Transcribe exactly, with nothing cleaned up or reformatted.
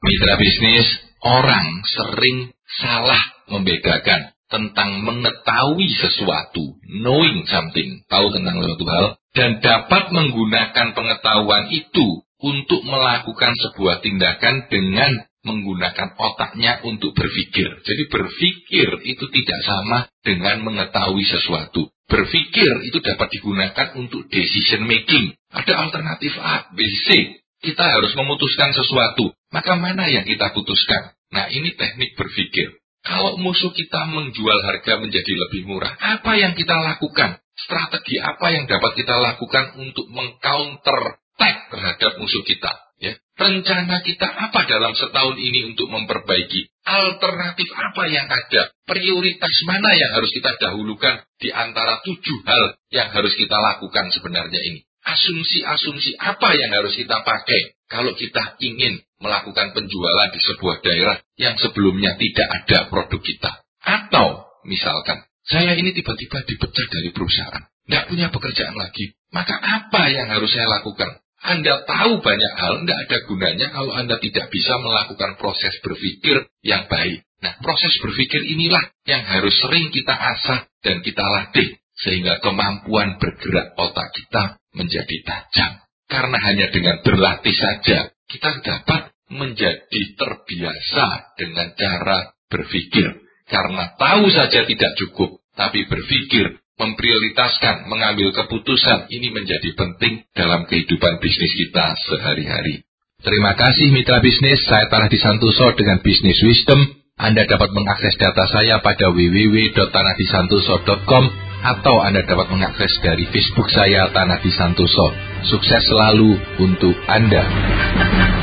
Mitra bisnis, orang sering salah membedakan tentang mengetahui sesuatu, knowing something, tahu tentang suatu hal, dan dapat menggunakan pengetahuan itu untuk melakukan sebuah tindakan dengan menggunakan otaknya untuk berpikir. Jadi berpikir itu tidak sama dengan mengetahui sesuatu. Berpikir itu dapat digunakan untuk decision making. Ada alternatif A, B, C. Kita harus memutuskan sesuatu. Maka mana yang kita putuskan? Nah, ini teknik berpikir. Kalau musuh kita menjual harga menjadi lebih murah, apa yang kita lakukan? Strategi apa yang dapat kita lakukan untuk meng-counter attack terhadap musuh kita? Ya. Rencana kita apa dalam setahun ini untuk memperbaiki? Alternatif apa yang ada? Prioritas mana yang harus kita dahulukan di antara tujuh hal yang harus kita lakukan sebenarnya ini? Asumsi-asumsi apa yang harus kita pakai kalau kita ingin melakukan penjualan di sebuah daerah yang sebelumnya tidak ada produk kita? Atau misalkan, saya ini tiba-tiba dipecat dari perusahaan, tidak punya pekerjaan lagi. Maka apa yang harus saya lakukan? Anda tahu banyak hal, tidak ada gunanya kalau Anda tidak bisa melakukan proses berpikir yang baik. Nah, proses berpikir inilah yang harus sering kita asah dan kita latih, sehingga kemampuan bergerak otak kita menjadi tajam. Karena hanya dengan berlatih saja, kita dapat menjadi terbiasa dengan cara berpikir. Karena tahu saja tidak cukup, tapi berpikir, memprioritaskan, mengambil keputusan, ini menjadi penting dalam kehidupan bisnis kita sehari-hari. Terima kasih mitra bisnis, saya Tanah Disantoso dengan Business Wisdom. Anda dapat mengakses data saya pada w w w titik tanah disantoso titik com atau Anda dapat mengakses dari Facebook saya Tanah Disantoso. Sukses selalu untuk Anda.